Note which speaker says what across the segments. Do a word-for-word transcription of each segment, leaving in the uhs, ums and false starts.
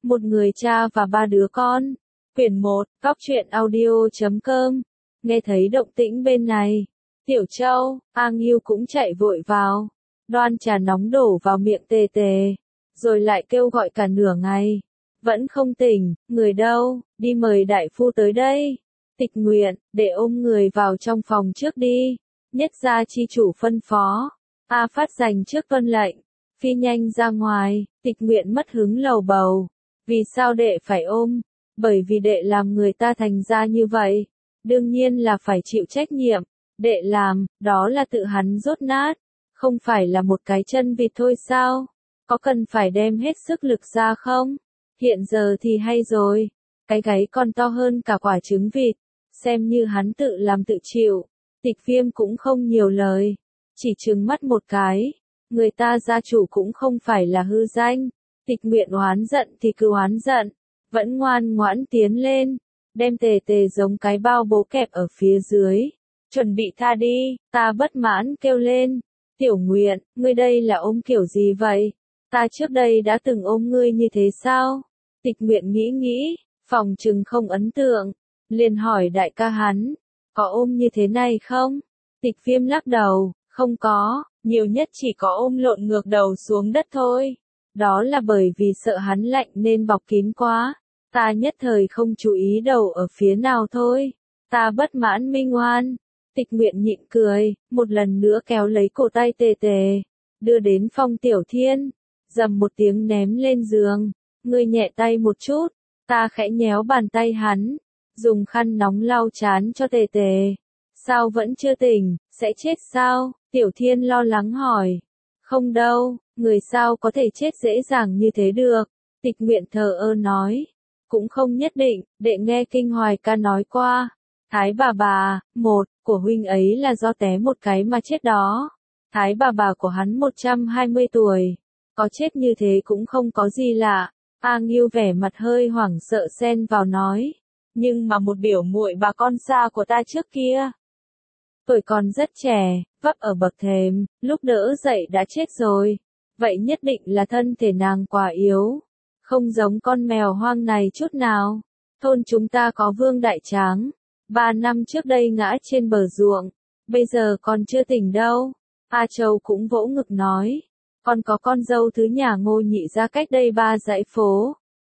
Speaker 1: Một người cha và ba đứa con. Quyển một, Góc truyện audio chấm com. Nghe thấy động tĩnh bên này. Tiểu Châu, A Ngưu cũng chạy vội vào. Đoan trà nóng đổ vào miệng Tề Tề. Rồi lại kêu gọi cả nửa ngày. Vẫn không tỉnh, người đâu, đi mời đại phu tới đây. Tịch Nguyện, để ôm người vào trong phòng trước đi. Nhất gia chi chủ phân phó. A Phát dành trước tuân lệnh. Phi nhanh ra ngoài, Tịch Nguyện mất hứng lầu bầu. Vì sao đệ phải ôm? Bởi vì đệ làm người ta thành ra như vậy. Đương nhiên là phải chịu trách nhiệm. Đệ làm, đó là tự hắn rốt nát. Không phải là một cái chân vịt thôi sao? Có cần phải đem hết sức lực ra không? Hiện giờ thì hay rồi. Cái gáy còn to hơn cả quả trứng vịt. Xem như hắn tự làm tự chịu. Tịch Viêm cũng không nhiều lời. Chỉ trừng mắt một cái. Người ta gia chủ cũng không phải là hư danh. Tịch Nguyện oán giận thì cứ oán giận. Vẫn ngoan ngoãn tiến lên. Đem Tề Tề giống cái bao bố kẹp ở phía dưới. Chuẩn bị tha đi, ta bất mãn kêu lên. Tiểu Nguyện, ngươi đây là ôm kiểu gì vậy? Ta trước đây đã từng ôm ngươi như thế sao? Tịch Nguyện nghĩ nghĩ, phòng trừng không ấn tượng. Liền hỏi đại ca hắn, có ôm như thế này không? Tịch Viêm lắc đầu, không có, nhiều nhất chỉ có ôm lộn ngược đầu xuống đất thôi. Đó là bởi vì sợ hắn lạnh nên bọc kín quá. Ta nhất thời không chú ý đầu ở phía nào thôi. Ta bất mãn minh oan. Tịch Nguyện nhịn cười, một lần nữa kéo lấy cổ tay Tề Tề, đưa đến phòng Tiểu Thiên, dầm một tiếng ném lên giường. Ngươi nhẹ tay một chút, ta khẽ nhéo bàn tay hắn, dùng khăn nóng lau chán cho Tề Tề. Sao vẫn chưa tỉnh, sẽ chết sao? Tiểu Thiên lo lắng hỏi. Không đâu, người sao có thể chết dễ dàng như thế được? Tịch Nguyện thờ ơ nói. Cũng không nhất định, đệ nghe Kinh Hoài ca nói qua. Thái bà bà, một, của huynh ấy là do té một cái mà chết đó. Thái bà bà của hắn một trăm hai mươi tuổi. Có chết như thế cũng không có gì lạ. A Ngưu vẻ mặt hơi hoảng sợ xen vào nói. Nhưng mà một biểu muội bà con xa của ta trước kia. Tuổi còn rất trẻ, vấp ở bậc thềm, lúc đỡ dậy đã chết rồi. Vậy nhất định là thân thể nàng quá yếu. Không giống con mèo hoang này chút nào. Thôn chúng ta có Vương Đại Tráng. Ba năm trước đây ngã trên bờ ruộng. Bây giờ còn chưa tỉnh đâu. A Châu cũng vỗ ngực nói. Còn có con dâu thứ nhà Ngô Nhị ra cách đây ba dãy phố.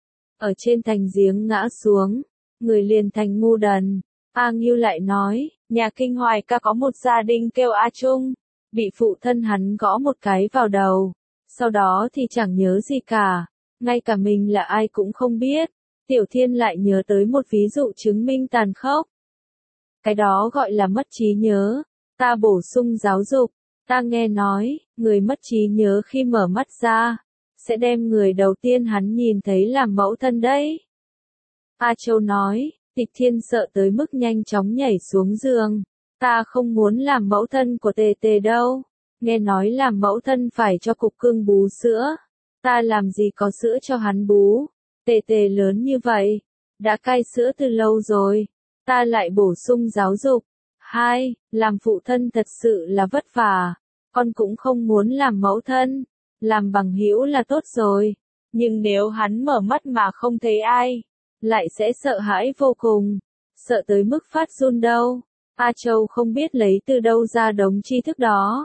Speaker 1: Ở trên thành giếng ngã xuống. Người liền thành ngu đần. A Ngưu lại nói. Nhà Kinh Hoài ca có một gia đình kêu A Trung. Bị phụ thân hắn gõ một cái vào đầu. Sau đó thì chẳng nhớ gì cả. Ngay cả mình là ai cũng không biết. Tiểu Thiên lại nhớ tới một ví dụ chứng minh tàn khốc. Cái đó gọi là mất trí nhớ. Ta bổ sung giáo dục. Ta nghe nói, người mất trí nhớ khi mở mắt ra, sẽ đem người đầu tiên hắn nhìn thấy làm mẫu thân đấy. A Châu nói, Tịch Thiên sợ tới mức nhanh chóng nhảy xuống giường. Ta không muốn làm mẫu thân của Tề Tề đâu. Nghe nói làm mẫu thân phải cho cục cưng bú sữa. Ta làm gì có sữa cho hắn bú. Tề Tề lớn như vậy, đã cai sữa từ lâu rồi. Ta lại bổ sung giáo dục. Hai, làm phụ thân thật sự là vất vả. Con cũng không muốn làm mẫu thân. Làm bằng hữu là tốt rồi. Nhưng nếu hắn mở mắt mà không thấy ai, lại sẽ sợ hãi vô cùng. Sợ tới mức phát run đâu. A Châu không biết lấy từ đâu ra đống tri thức đó.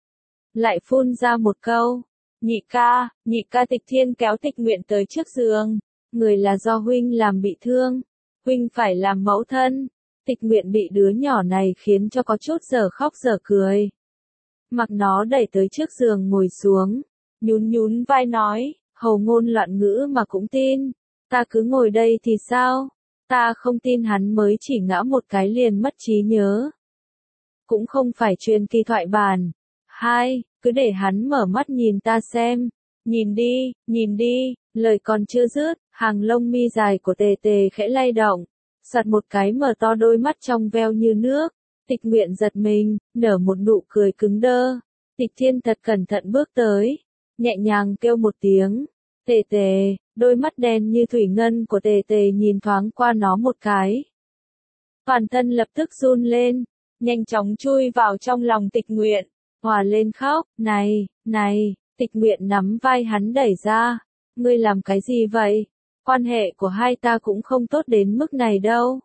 Speaker 1: Lại phun ra một câu. Nhị ca, nhị ca. Tịch Thiên kéo Tịch Nguyện tới trước giường. Người là do huynh làm bị thương. Huynh phải làm mẫu thân. Tịch Nguyện bị đứa nhỏ này khiến cho có chút giờ khóc giờ cười. Mặc nó đẩy tới trước giường ngồi xuống. Nhún nhún vai nói, hầu ngôn loạn ngữ mà cũng tin. Ta cứ ngồi đây thì sao? Ta không tin hắn mới chỉ ngã một cái liền mất trí nhớ. Cũng không phải truyền kỳ thoại bản. Hai, cứ để hắn mở mắt nhìn ta xem. Nhìn đi, nhìn đi, lời còn chưa dứt, hàng lông mi dài của Tề Tề khẽ lay động. Soạt một cái mở to đôi mắt trong veo như nước. Tịch Nguyện giật mình, nở một nụ cười cứng đơ. Tịch Thiên thật cẩn thận bước tới, nhẹ nhàng kêu một tiếng. Tề Tề, đôi mắt đen như thủy ngân của Tề Tề nhìn thoáng qua nó một cái. Toàn thân lập tức run lên, nhanh chóng chui vào trong lòng Tịch Nguyện, hòa lên khóc. Này, này, Tịch Nguyện nắm vai hắn đẩy ra. Ngươi làm cái gì vậy? quan hệ của hai ta cũng không tốt đến mức này đâu.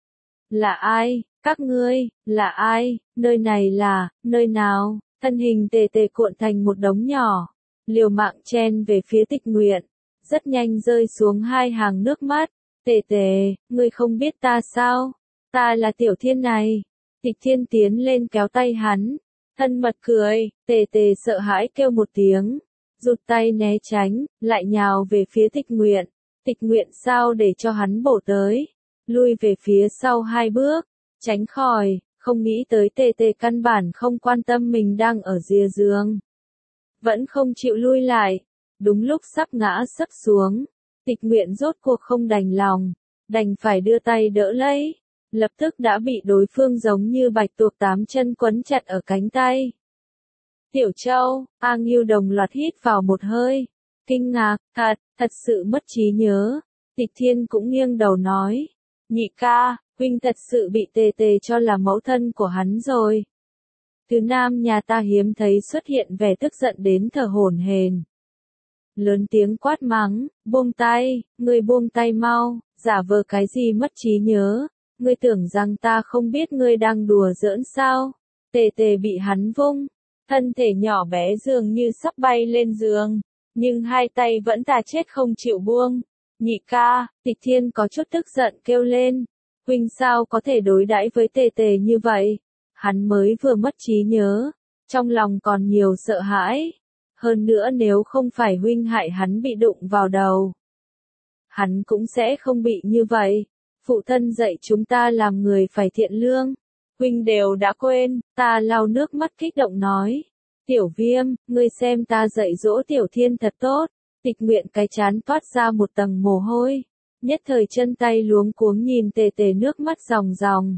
Speaker 1: Là ai? Các ngươi, là ai? Nơi này là, nơi nào? Thân hình Tề Tề cuộn thành một đống nhỏ, liều mạng chen về phía Tịch Nguyện, rất nhanh rơi xuống hai hàng nước mắt. Tề Tề, ngươi không biết ta sao? Ta là Tiểu Thiên này. Tịch Thiên tiến lên kéo tay hắn, thân mật cười. Tề Tề sợ hãi kêu một tiếng, rụt tay né tránh, lại nhào về phía Tịch Nguyện. Tịch Nguyện sao để cho hắn bổ tới, lui về phía sau hai bước, tránh khỏi, không nghĩ tới Tề Tề căn bản không quan tâm mình đang ở rìa giường. Vẫn không chịu lui lại, đúng lúc sắp ngã sấp xuống, Tịch Nguyện rốt cuộc không đành lòng, đành phải đưa tay đỡ lấy, lập tức đã bị đối phương giống như bạch tuộc tám chân quấn chặt ở cánh tay. Tiểu Châu, A Ngưu đồng loạt hít vào một hơi, kinh ngạc, thật, thật sự mất trí nhớ. Tịch Thiên cũng nghiêng đầu nói, nhị ca, huynh thật sự bị Tề Tề cho là mẫu thân của hắn rồi. Thứ nam nhà ta hiếm thấy xuất hiện vẻ tức giận đến thở hổn hển. Lớn tiếng quát mắng, buông tay, ngươi buông tay mau, giả vờ cái gì mất trí nhớ, ngươi tưởng rằng ta không biết ngươi đang đùa giỡn sao? Tề Tề bị hắn vung, thân thể nhỏ bé dường như sắp bay lên giường, nhưng hai tay vẫn thà chết không chịu buông. Nhị ca, Tịch Thiên có chút tức giận kêu lên, huynh sao có thể đối đãi với Tề Tề như vậy? Hắn mới vừa mất trí nhớ, trong lòng còn nhiều sợ hãi. Hơn nữa nếu không phải huynh hại hắn bị đụng vào đầu, hắn cũng sẽ không bị như vậy. Phụ thân dạy chúng ta làm người phải thiện lương, huynh đều đã quên. Ta lau nước mắt kích động nói, Tiểu Viêm, ngươi xem ta dạy dỗ Tiểu Thiên thật tốt. Tịch Nguyện cái chán toát ra một tầng mồ hôi, nhất thời chân tay luống cuống nhìn Tề Tề nước mắt ròng ròng.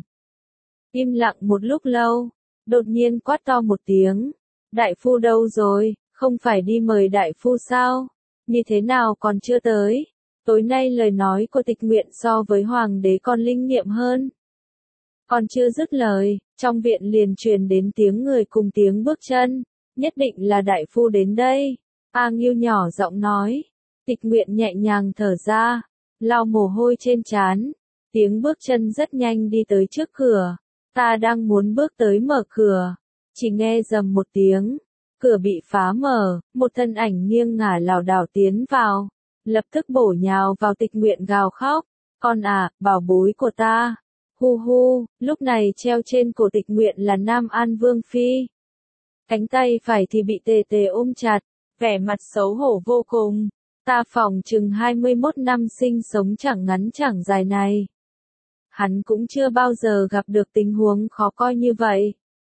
Speaker 1: Im lặng một lúc lâu, đột nhiên quát to một tiếng, đại phu đâu rồi, không phải đi mời đại phu sao, như thế nào còn chưa tới? Tối nay lời nói của Tịch Nguyện so với hoàng đế còn linh nghiệm hơn. Còn chưa dứt lời, trong viện liền truyền đến tiếng người cùng tiếng bước chân, nhất định là đại phu đến đây. A Ngưu nhỏ giọng nói. Tịch Nguyện nhẹ nhàng thở ra, lau mồ hôi trên trán, tiếng bước chân rất nhanh đi tới trước cửa. Ta đang muốn bước tới mở cửa, chỉ nghe rầm một tiếng, cửa bị phá mở, một thân ảnh nghiêng ngả lảo đảo tiến vào, lập tức bổ nhào vào Tịch Nguyện gào khóc, con à, bảo bối của ta. Hu hu, lúc này treo trên cổ Tịch Nguyện là Nam An Vương Phi. Cánh tay phải thì bị Tề Tề ôm chặt, vẻ mặt xấu hổ vô cùng. Ta phỏng chừng hai mươi mốt năm sinh sống chẳng ngắn chẳng dài này, hắn cũng chưa bao giờ gặp được tình huống khó coi như vậy.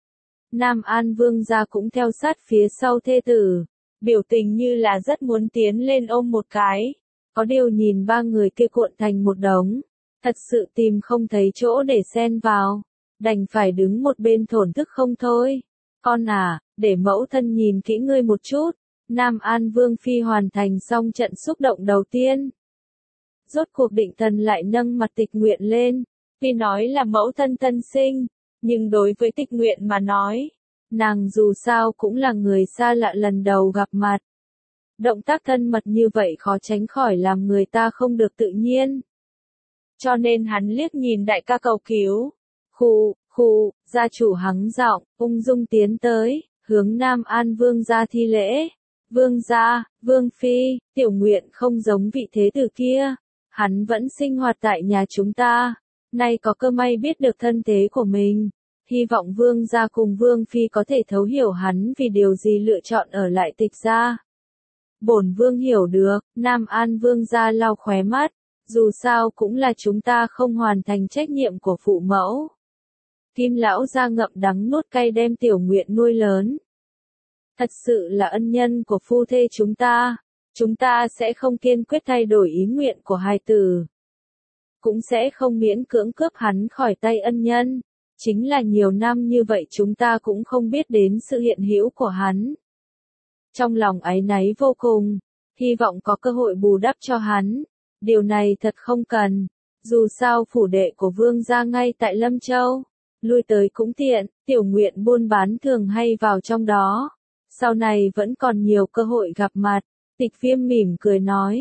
Speaker 1: Nam An Vương gia cũng theo sát phía sau thê tử, biểu tình như là rất muốn tiến lên ôm một cái. Có điều nhìn ba người kia cuộn thành một đống, thật sự tìm không thấy chỗ để xen vào, đành phải đứng một bên thổn thức không thôi. Con à, để mẫu thân nhìn kỹ ngươi một chút. Nam An Vương Phi hoàn thành xong trận xúc động đầu tiên. Rốt cuộc định thần lại nâng mặt Tịch Nguyện lên. Tuy nói là mẫu thân thân sinh, nhưng đối với Tịch Nguyện mà nói, nàng dù sao cũng là người xa lạ lần đầu gặp mặt. Động tác thân mật như vậy khó tránh khỏi làm người ta không được tự nhiên. Cho nên hắn liếc nhìn đại ca cầu cứu. Khụ, khụ, gia chủ hắng giọng, ung dung tiến tới, hướng Nam An Vương gia thi lễ. Vương gia, Vương Phi, Tiểu Nguyện không giống vị thế tử kia. Hắn vẫn sinh hoạt tại nhà chúng ta. Nay có cơ may biết được thân thế của mình. Hy vọng Vương gia cùng Vương Phi có thể thấu hiểu hắn vì điều gì lựa chọn ở lại Tịch gia. Bổn Vương hiểu được, Nam An Vương gia lau khóe mắt. Dù sao cũng là chúng ta không hoàn thành trách nhiệm của phụ mẫu. Kim lão gia ngậm đắng nuốt cay đem Tiểu Nguyện nuôi lớn. Thật sự là ân nhân của phu thê chúng ta, chúng ta sẽ không kiên quyết thay đổi ý nguyện của hài tử. Cũng sẽ không miễn cưỡng cướp hắn khỏi tay ân nhân, chính là nhiều năm như vậy chúng ta cũng không biết đến sự hiện hữu của hắn. Trong lòng áy náy vô cùng, hy vọng có cơ hội bù đắp cho hắn, điều này thật không cần, dù sao phủ đệ của Vương gia ngay tại Lâm Châu, lui tới cũng tiện, Tiểu Nguyện buôn bán thường hay vào trong đó. Sau này vẫn còn nhiều cơ hội gặp mặt. Tịch Viêm mỉm cười nói.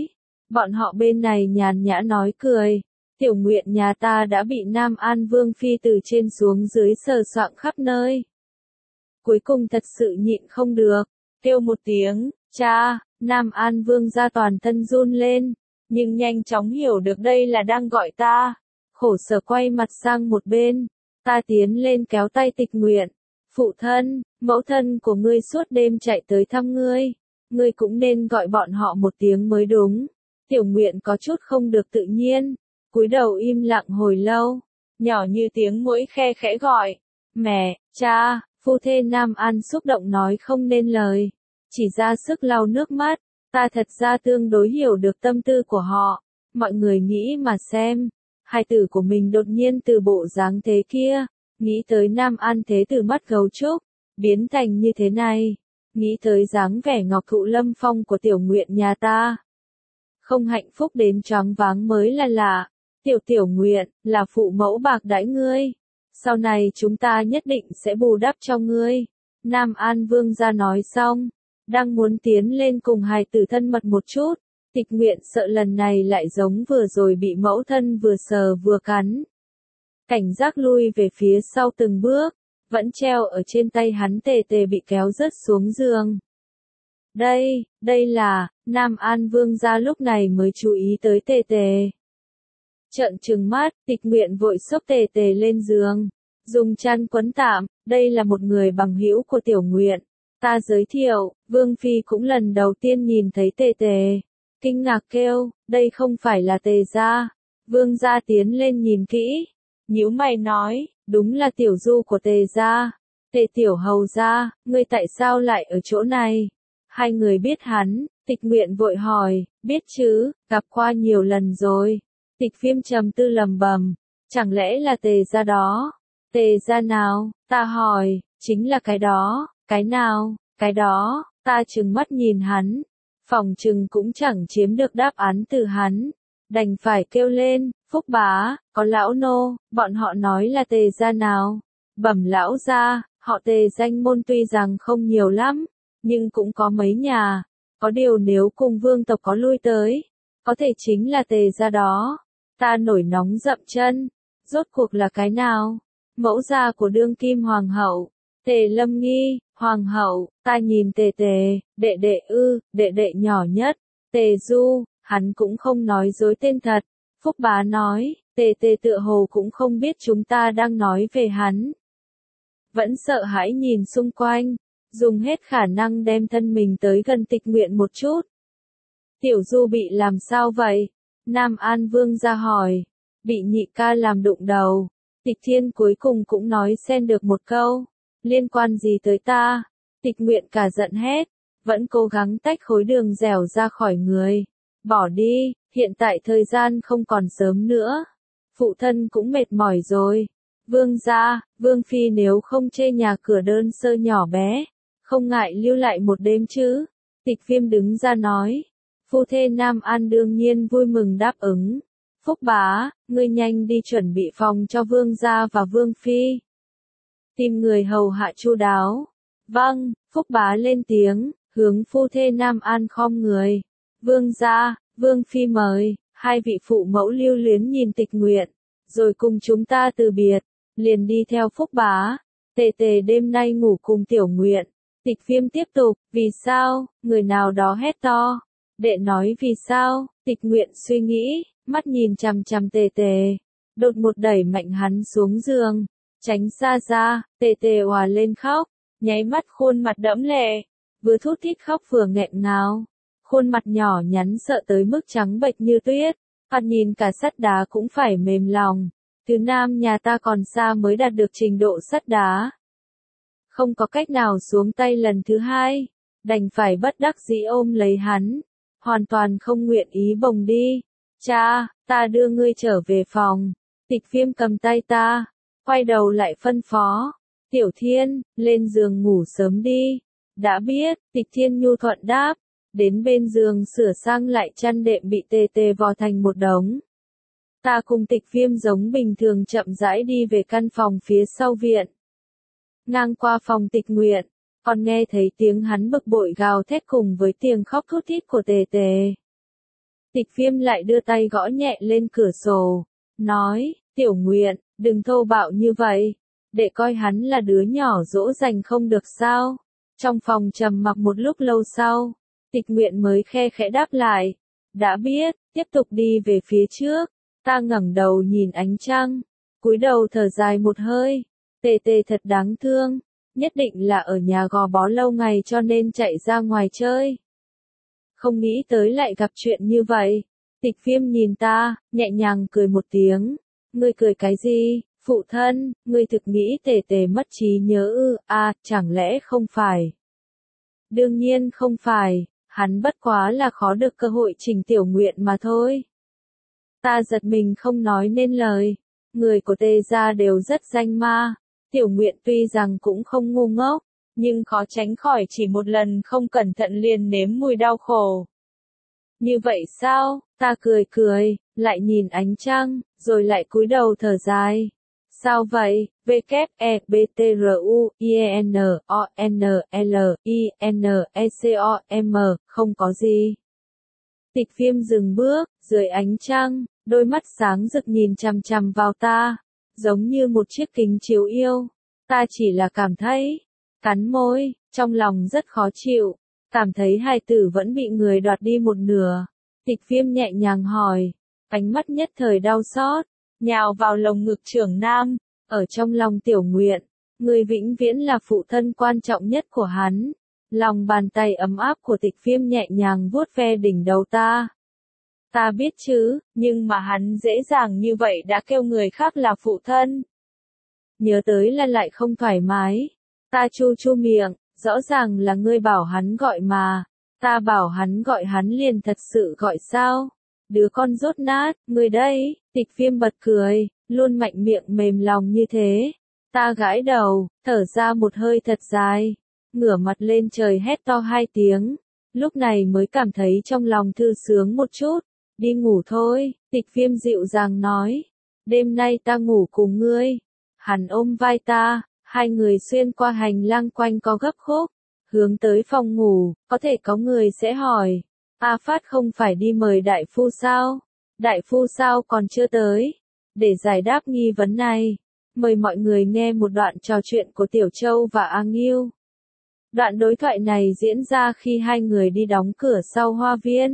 Speaker 1: Bọn họ bên này nhàn nhã nói cười. Tiểu Nguyện nhà ta đã bị Nam An Vương Phi từ trên xuống dưới sờ soạng khắp nơi. Cuối cùng thật sự nhịn không được, kêu một tiếng, cha, Nam An Vương gia toàn thân run lên, nhưng nhanh chóng hiểu được đây là đang gọi ta. Khổ sở quay mặt sang một bên, ta tiến lên kéo tay Tịch Nguyện. Phụ thân, mẫu thân của ngươi suốt đêm chạy tới thăm ngươi, ngươi cũng nên gọi bọn họ một tiếng mới đúng. Tiểu Nguyện có chút không được tự nhiên, cúi đầu im lặng hồi lâu, nhỏ như tiếng muỗi khe khẽ gọi, mẹ, cha. Phu thê Nam An xúc động nói không nên lời, chỉ ra sức lau nước mắt. Ta thật ra tương đối hiểu được tâm tư của họ. Mọi người nghĩ mà xem, hài tử của mình đột nhiên từ bộ dáng thế kia, nghĩ tới Nam An thế từ mắt gấu trúc, biến thành như thế này, nghĩ tới dáng vẻ ngọc thụ lâm phong của Tiểu Nguyện nhà ta. Không hạnh phúc đến choáng váng mới là lạ. Tiểu Tiểu Nguyện, là phụ mẫu bạc đãi ngươi. Sau này chúng ta nhất định sẽ bù đắp cho ngươi. Nam An Vương gia nói xong, đang muốn tiến lên cùng hài tử thân mật một chút. Tịch Nguyện sợ lần này lại giống vừa rồi bị mẫu thân vừa sờ vừa cắn. Cảnh giác lui về phía sau từng bước, vẫn treo ở trên tay hắn tề tề bị kéo rớt xuống giường. Đây, đây là, Nam An Vương gia lúc này mới chú ý tới tề tề. Trợn trừng mắt, Tịch Nguyện vội xốc tề tề lên giường, dùng chăn quấn tạm, đây là một người bằng hữu của Tiểu Nguyện. Ta giới thiệu, Vương Phi cũng lần đầu tiên nhìn thấy tề tề. Kinh ngạc kêu, đây không phải là tề gia. Vương gia tiến lên nhìn kỹ, nhíu mày nói, đúng là tiểu du của tề gia. Tề tiểu hầu gia, ngươi tại sao lại ở chỗ này? Hai người biết hắn, Tịch Nguyện vội hỏi, biết chứ, gặp qua nhiều lần rồi. Tịch Viêm trầm tư lầm bầm, chẳng lẽ là tề gia đó? Tề gia nào? Ta hỏi, chính là cái đó, cái nào, cái đó, ta trừng mắt nhìn hắn. Phòng trừng cũng chẳng chiếm được đáp án từ hắn, đành phải kêu lên, Phúc bá, có lão nô, bọn họ nói là tề gia nào? Bẩm lão gia, họ tề danh môn tuy rằng không nhiều lắm, nhưng cũng có mấy nhà, có điều nếu cùng vương tộc có lui tới, có thể chính là tề gia đó. Ta nổi nóng dậm chân, rốt cuộc là cái nào? Mẫu gia của đương kim hoàng hậu, Tề Lâm Nghi, hoàng hậu. Ta nhìn tề tề, đệ đệ ư, đệ đệ nhỏ nhất, Tề Du, hắn cũng không nói dối tên thật. Phúc bá nói, tề tề tựa hồ cũng không biết chúng ta đang nói về hắn. Vẫn sợ hãi nhìn xung quanh, dùng hết khả năng đem thân mình tới gần Tịch Nguyện một chút. Tiểu Du bị làm sao vậy? Nam An Vương ra hỏi, bị nhị ca làm đụng đầu. Tịch Thiên cuối cùng cũng nói xen được một câu, liên quan gì tới ta? Tịch Nguyện cả giận hét, vẫn cố gắng tách khối đường dẻo ra khỏi người. Bỏ đi, hiện tại thời gian không còn sớm nữa. Phụ thân cũng mệt mỏi rồi. Vương gia, Vương Phi nếu không chê nhà cửa đơn sơ nhỏ bé, không ngại lưu lại một đêm chứ? Tịch Viêm đứng ra nói. Phu thê Nam An đương nhiên vui mừng đáp ứng. Phúc bá, ngươi nhanh đi chuẩn bị phòng cho Vương gia và Vương Phi. Tìm người hầu hạ chu đáo. Vâng, Phúc bá lên tiếng, hướng phu thê Nam An khom người. Vương gia, Vương Phi mời. Hai vị phụ mẫu lưu luyến nhìn Tịch Nguyện, rồi cùng chúng ta từ biệt, liền đi theo Phúc bá. Tề tề đêm nay ngủ cùng Tiểu Nguyện. Tịch Viêm tiếp tục, vì sao? Người nào đó hét to. Đệ nói vì sao? Tịch Nguyện suy nghĩ, mắt nhìn chằm chằm tề tề, đột một đẩy mạnh hắn xuống giường, tránh xa ra. Tề tề òa lên khóc, nháy mắt khuôn mặt đẫm lệ, vừa thút thít khóc vừa nghẹn ngào, khuôn mặt nhỏ nhắn sợ tới mức trắng bệch như tuyết, thoạt nhìn cả sắt đá cũng phải mềm lòng. Thứ Nam nhà ta còn xa mới đạt được trình độ sắt đá, không có cách nào xuống tay lần thứ hai, đành phải bất đắc dĩ ôm lấy hắn, hoàn toàn không nguyện ý bồng đi. Cha, ta đưa ngươi trở về phòng. Tịch Viêm cầm tay ta, quay đầu lại phân phó. Tiểu Thiên, lên giường ngủ sớm đi. Đã biết, Tịch Thiên nhu thuận đáp, đến bên giường sửa sang lại chăn đệm bị tê tê vò thành một đống. Ta cùng Tịch Viêm giống bình thường chậm rãi đi về căn phòng phía sau viện. Ngang qua phòng Tịch Nguyện, còn nghe thấy tiếng hắn bực bội gào thét cùng với tiếng khóc thút thít của tề tề. Tịch Viêm lại đưa tay gõ nhẹ lên cửa sổ, nói, Tiểu Nguyện, đừng thô bạo như vậy, để coi hắn là đứa nhỏ dỗ dành không được sao. Trong phòng trầm mặc một lúc lâu sau, Tịch Nguyện mới khe khẽ đáp lại, đã biết, tiếp tục đi về phía trước. Ta ngẩng đầu nhìn ánh trăng, cúi đầu thở dài một hơi, tề tề thật đáng thương, nhất định là ở nhà gò bó lâu ngày cho nên chạy ra ngoài chơi. Không nghĩ tới lại gặp chuyện như vậy. Tịch Viêm nhìn ta, nhẹ nhàng cười một tiếng. Ngươi cười cái gì, phụ thân, ngươi thực nghĩ tề tề mất trí nhớ ư, à, chẳng lẽ không phải? Đương nhiên không phải, hắn bất quá là khó được cơ hội trình Tiểu Nguyện mà thôi. Ta giật mình không nói nên lời, người của tề gia đều rất danh ma, Tiểu Nguyện tuy rằng cũng không ngu ngốc, nhưng khó tránh khỏi chỉ một lần không cẩn thận liền nếm mùi đau khổ. Như vậy sao? Ta cười cười, lại nhìn ánh trăng, rồi lại cúi đầu thở dài. Sao vậy? W E B T R U I E N O N L I N E C O M, không có gì. Tịch Viêm dừng bước, dưới ánh trăng, đôi mắt sáng rực nhìn chằm chằm vào ta, giống như một chiếc kính chiếu yêu. Ta chỉ là cảm thấy, cắn môi, trong lòng rất khó chịu, cảm thấy hài tử vẫn bị người đoạt đi một nửa. Tịch Viêm nhẹ nhàng hỏi, ánh mắt nhất thời đau xót, nhào vào lồng ngực trưởng nam, ở trong lòng Tiểu Nguyện, người vĩnh viễn là phụ thân quan trọng nhất của hắn. Lòng bàn tay ấm áp của Tịch Viêm nhẹ nhàng vuốt ve đỉnh đầu ta. Ta biết chứ, nhưng mà hắn dễ dàng như vậy đã kêu người khác là phụ thân. Nhớ tới là lại không thoải mái. Ta chu chu miệng, rõ ràng là ngươi bảo hắn gọi mà. Ta bảo hắn gọi hắn liền thật sự gọi sao? Đứa con rốt nát, ngươi đây. Tịch Viêm bật cười, luôn mạnh miệng mềm lòng như thế. Ta gãi đầu, thở ra một hơi thật dài, ngửa mặt lên trời hét to hai tiếng. Lúc này mới cảm thấy trong lòng thư sướng một chút. Đi ngủ thôi, Tịch Viêm dịu dàng nói. Đêm nay ta ngủ cùng ngươi. Hắn ôm vai ta, hai người xuyên qua hành lang quanh co gấp khúc, hướng tới phòng ngủ. Có thể có người sẽ hỏi, A Phát không phải đi mời đại phu sao? Đại phu sao còn chưa tới? Để giải đáp nghi vấn này, mời mọi người nghe một đoạn trò chuyện của Tiểu Châu và A Ngưu. Đoạn đối thoại này diễn ra khi hai người đi đóng cửa sau hoa viên.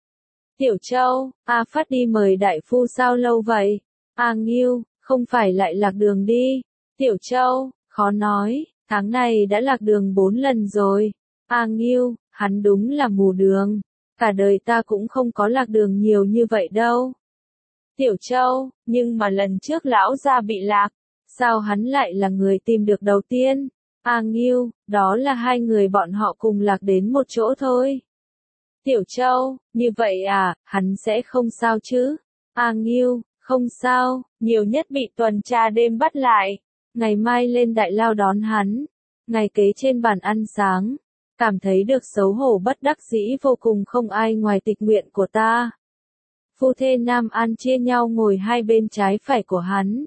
Speaker 1: Tiểu Châu, A Phát đi mời đại phu sao lâu vậy? A Ngưu, không phải lại lạc đường đi. Tiểu Châu, khó nói, tháng này đã lạc đường bốn lần rồi. A Ngưu, hắn đúng là mù đường. Cả đời ta cũng không có lạc đường nhiều như vậy đâu. Tiểu Châu, nhưng mà lần trước lão gia bị lạc, sao hắn lại là người tìm được đầu tiên? A Ngưu, đó là hai người bọn họ cùng lạc đến một chỗ thôi. Tiểu Châu, như vậy à, hắn sẽ không sao chứ? A Ngưu, không sao, nhiều nhất bị tuần tra đêm bắt lại. Ngày mai lên đại lao đón hắn. Ngày kế trên bàn ăn sáng, cảm thấy được xấu hổ bất đắc dĩ vô cùng, không ai ngoài Tịch Nguyện của ta. Phu thê Nam An chia nhau ngồi hai bên trái phải của hắn.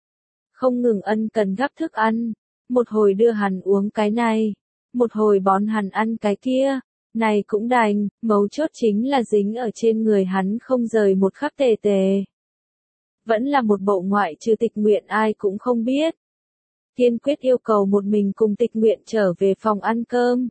Speaker 1: Không ngừng ân cần gắp thức ăn, một hồi đưa hắn uống cái này, một hồi bón hắn ăn cái kia. Này cũng đành, mấu chốt chính là dính ở trên người hắn không rời một khắc tề tề. Vẫn là một bộ ngoại trừ Tịch Nguyện ai cũng không biết. Kiên quyết yêu cầu một mình cùng Tịch Nguyện trở về phòng ăn cơm.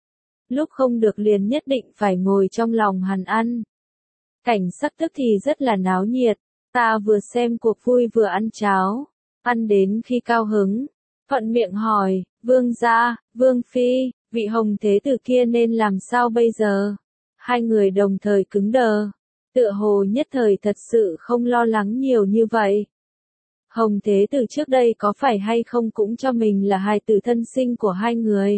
Speaker 1: Lúc không được liền nhất định phải ngồi trong lòng hắn ăn. Cảnh sắc tức thì rất là náo nhiệt, ta vừa xem cuộc vui vừa ăn cháo, ăn đến khi cao hứng, thuận miệng hỏi, Vương gia, Vương phi, vị Hồng Thế Tử kia nên làm sao bây giờ? Hai người đồng thời cứng đờ, tựa hồ nhất thời thật sự không lo lắng nhiều như vậy. Hồng Thế Tử trước đây có phải hay không cũng cho mình là hài tử thân sinh của hai người?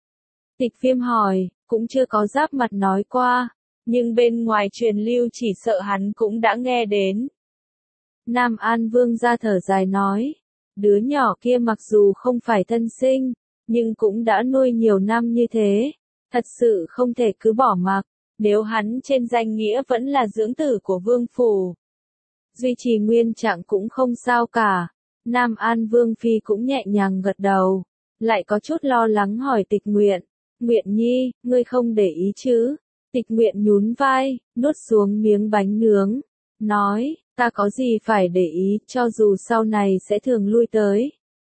Speaker 1: Tịch Viêm hỏi, cũng chưa có giáp mặt nói qua, nhưng bên ngoài truyền lưu chỉ sợ hắn cũng đã nghe đến. Nam An Vương gia thở dài nói, đứa nhỏ kia mặc dù không phải thân sinh, nhưng cũng đã nuôi nhiều năm như thế, thật sự không thể cứ bỏ mặc, nếu hắn trên danh nghĩa vẫn là dưỡng tử của vương phủ. Duy trì nguyên trạng cũng không sao cả. Nam An Vương phi cũng nhẹ nhàng gật đầu, lại có chút lo lắng hỏi Tịch Nguyện, Nguyện Nhi, ngươi không để ý chứ? Tịch Nguyện nhún vai, nuốt xuống miếng bánh nướng, nói, ta có gì phải để ý, cho dù sau này sẽ thường lui tới.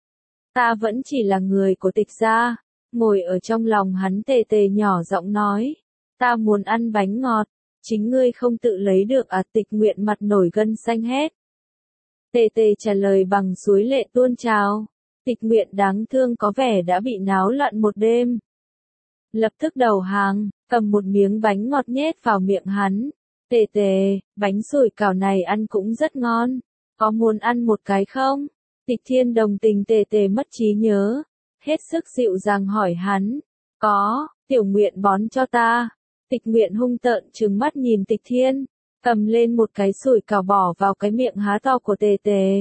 Speaker 1: Ta vẫn chỉ là người của Tịch gia. Ngồi ở trong lòng hắn tề tề nhỏ giọng nói, ta muốn ăn bánh ngọt, chính ngươi không tự lấy được à? Tịch Nguyện mặt nổi gân xanh hét. Tề tề trả lời bằng suối lệ tuôn trào. Tịch Nguyện đáng thương có vẻ đã bị náo loạn một đêm. Lập tức đầu hàng, cầm một miếng bánh ngọt nhét vào miệng hắn. Tề tề, bánh sủi cảo này ăn cũng rất ngon, có muốn ăn một cái không? Tịch Thiên đồng tình tề tề mất trí nhớ, hết sức dịu dàng hỏi hắn, có, Tiểu Nguyện bón cho ta. Tịch Nguyện hung tợn trừng mắt nhìn Tịch Thiên, cầm lên một cái sủi cảo bỏ vào cái miệng há to của tề tề.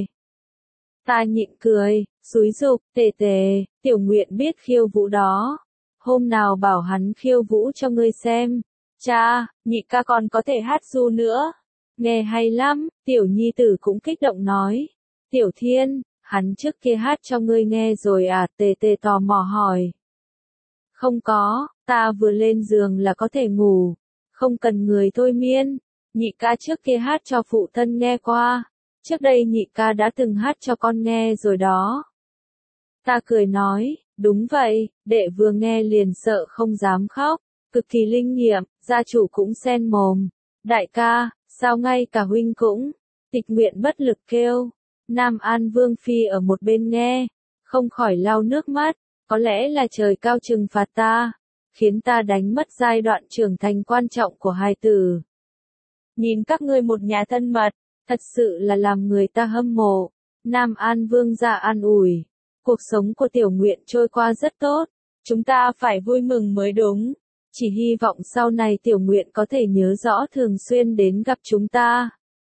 Speaker 1: Ta nhịn cười, xúi giục, tề tề, Tiểu Nguyện biết khiêu vũ đó. Hôm nào bảo hắn khiêu vũ cho ngươi xem. Cha, nhị ca còn có thể hát ru nữa. Nghe hay lắm, Tiểu Nhi tử cũng kích động nói. Tiểu Thiên, hắn trước kia hát cho ngươi nghe rồi à? Tề tề tò mò hỏi. Không có, ta vừa lên giường là có thể ngủ, không cần người thôi miên. Nhị ca trước kia hát cho phụ thân nghe qua. Trước đây nhị ca đã từng hát cho con nghe rồi đó. Ta cười nói, đúng vậy, đệ vừa nghe liền sợ không dám khóc, cực kỳ linh nghiệm, gia chủ cũng xen mồm. Đại ca, sao ngay cả huynh cũng? Tịch Nguyện bất lực kêu. Nam An Vương Phi ở một bên nghe, không khỏi lau nước mắt, có lẽ là trời cao trừng phạt ta, khiến ta đánh mất giai đoạn trưởng thành quan trọng của hài tử. Nhìn các ngươi một nhà thân mật, thật sự là làm người ta hâm mộ. Nam An Vương ra an ủi, cuộc sống của Tiểu Nguyện trôi qua rất tốt, chúng ta phải vui mừng mới đúng, chỉ hy vọng sau này Tiểu Nguyện có thể nhớ rõ thường xuyên đến gặp chúng ta.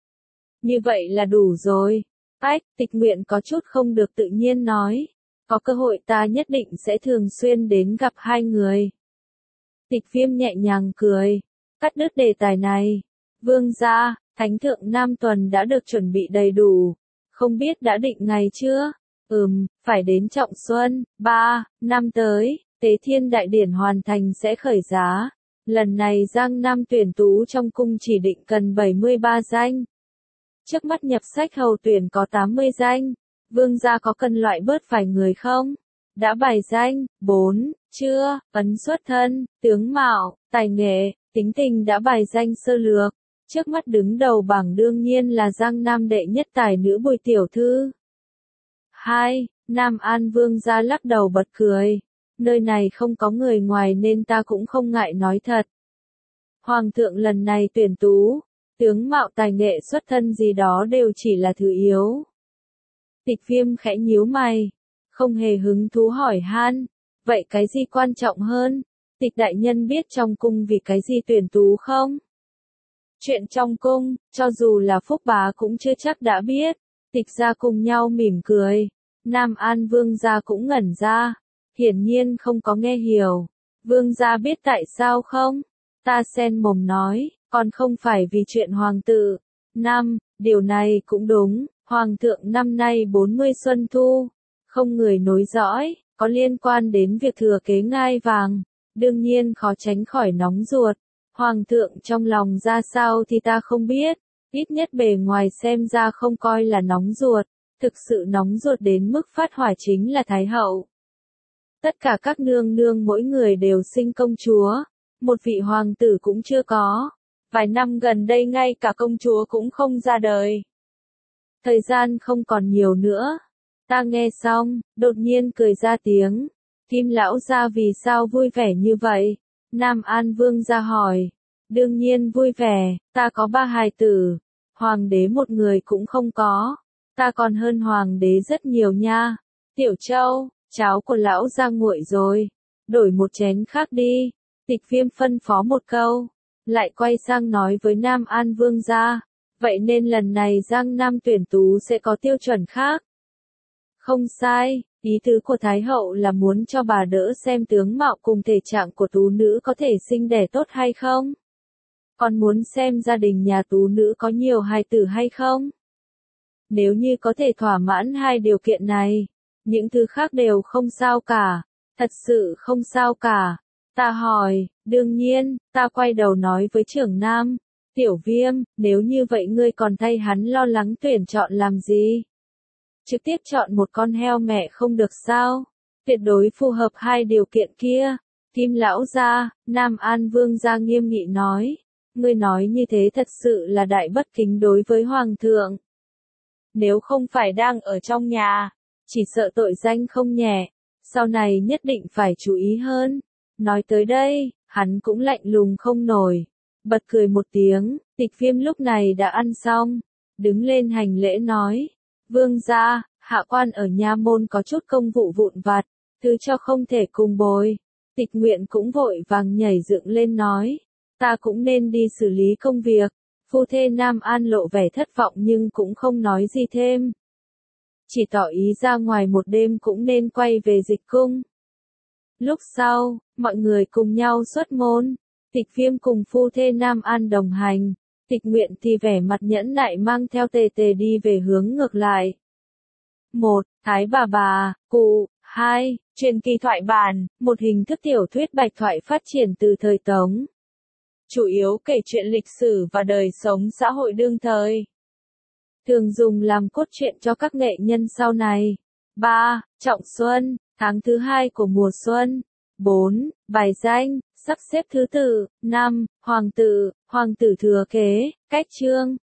Speaker 1: Như vậy là đủ rồi. Ách, Tịch Nguyện có chút không được tự nhiên nói, có cơ hội ta nhất định sẽ thường xuyên đến gặp hai người. Tịch Viêm nhẹ nhàng cười, cắt đứt đề tài này. Vương gia, Thánh thượng Nam Tuần đã được chuẩn bị đầy đủ, không biết đã định ngày chưa? Ừm, phải đến Trọng Xuân, ba năm tới, Tế Thiên Đại Điển hoàn thành sẽ khởi giá. Lần này Giang Nam tuyển tú trong cung chỉ định cần bảy mươi ba danh. Trước mắt nhập sách hầu tuyển có tám mươi danh. Vương gia có cần loại bớt vài người không? Đã bài danh, bốn, chưa, ấn xuất thân, tướng mạo, tài nghệ, tính tình đã bài danh sơ lược. Trước mắt đứng đầu bảng đương nhiên là Giang Nam đệ nhất tài nữ Bùi tiểu thư. hai. Nam An Vương gia lắc đầu bật cười. Nơi này không có người ngoài nên ta cũng không ngại nói thật. Hoàng thượng lần này tuyển tú, tướng mạo tài nghệ xuất thân gì đó đều chỉ là thứ yếu. Tịch Viêm khẽ nhíu mày, không hề hứng thú hỏi han, vậy cái gì quan trọng hơn? Tịch đại nhân biết trong cung vì cái gì tuyển tú không? Chuyện trong cung, cho dù là Phúc bá cũng chưa chắc đã biết. Tịch gia cùng nhau mỉm cười, Nam An Vương gia cũng ngẩn ra, hiển nhiên không có nghe hiểu. Vương gia biết tại sao không? Ta xen mồm nói, còn không phải vì chuyện hoàng tử. Năm, điều này cũng đúng, hoàng thượng năm nay bốn mươi xuân thu, không người nối dõi, có liên quan đến việc thừa kế ngai vàng, đương nhiên khó tránh khỏi nóng ruột. Hoàng thượng trong lòng ra sao thì ta không biết, ít nhất bề ngoài xem ra không coi là nóng ruột, thực sự nóng ruột đến mức phát hỏa chính là Thái hậu. Tất cả các nương nương mỗi người đều sinh công chúa, một vị hoàng tử cũng chưa có, vài năm gần đây ngay cả công chúa cũng không ra đời. Thời gian không còn nhiều nữa, ta nghe xong, đột nhiên cười ra tiếng, Kim lão gia vì sao vui vẻ như vậy? Nam An Vương ra hỏi, đương nhiên vui vẻ, ta có ba hài tử, hoàng đế một người cũng không có, ta còn hơn hoàng đế rất nhiều nha. Tiểu Châu, cháo của lão gia nguội rồi, đổi một chén khác đi. Tịch Viêm phân phó một câu, lại quay sang nói với Nam An Vương gia, vậy nên lần này Giang Nam tuyển tú sẽ có tiêu chuẩn khác. Không sai, ý tứ của Thái hậu là muốn cho bà đỡ xem tướng mạo cùng thể trạng của tú nữ có thể sinh đẻ tốt hay không. Còn muốn xem gia đình nhà tú nữ có nhiều hài tử hay không. Nếu như có thể thỏa mãn hai điều kiện này, những thứ khác đều không sao cả, thật sự không sao cả. Ta hỏi, đương nhiên, ta quay đầu nói với trưởng nam. Tiểu Viêm, nếu như vậy ngươi còn thay hắn lo lắng tuyển chọn làm gì? Trực tiếp chọn một con heo mẹ không được sao? Tuyệt đối phù hợp hai điều kiện kia. Kim lão gia, Nam An Vương gia nghiêm nghị nói. Ngươi nói như thế thật sự là đại bất kính đối với Hoàng thượng. Nếu không phải đang ở trong nhà, chỉ sợ tội danh không nhẹ, sau này nhất định phải chú ý hơn. Nói tới đây, hắn cũng lạnh lùng không nổi. Bật cười một tiếng, Tịch Viêm lúc này đã ăn xong, đứng lên hành lễ nói. Vương gia, hạ quan ở nha môn có chút công vụ vụn vặt, thứ cho không thể cùng bồi. Tịch Nguyện cũng vội vàng nhảy dựng lên nói. Ta cũng nên đi xử lý công việc. Phu thê Nam An lộ vẻ thất vọng nhưng cũng không nói gì thêm. Chỉ tỏ ý ra ngoài một đêm cũng nên quay về dịch cung. Lúc sau, mọi người cùng nhau xuất môn. Tịch Viêm cùng phu thê Nam An đồng hành. Tịch Nguyện thì vẻ mặt nhẫn nại mang theo Tề Tề đi về hướng ngược lại. một. Thái bà bà, cụ. hai. Truyền kỳ thoại bản, một hình thức tiểu thuyết bạch thoại phát triển từ thời Tống. Chủ yếu kể chuyện lịch sử và đời sống xã hội đương thời. Thường dùng làm cốt truyện cho các nghệ nhân sau này. ba. Trọng xuân, tháng thứ hai của mùa xuân. bốn. Bài danh, sắp xếp thứ tự. năm. Hoàng tử, hoàng tử thừa kế, cách chương.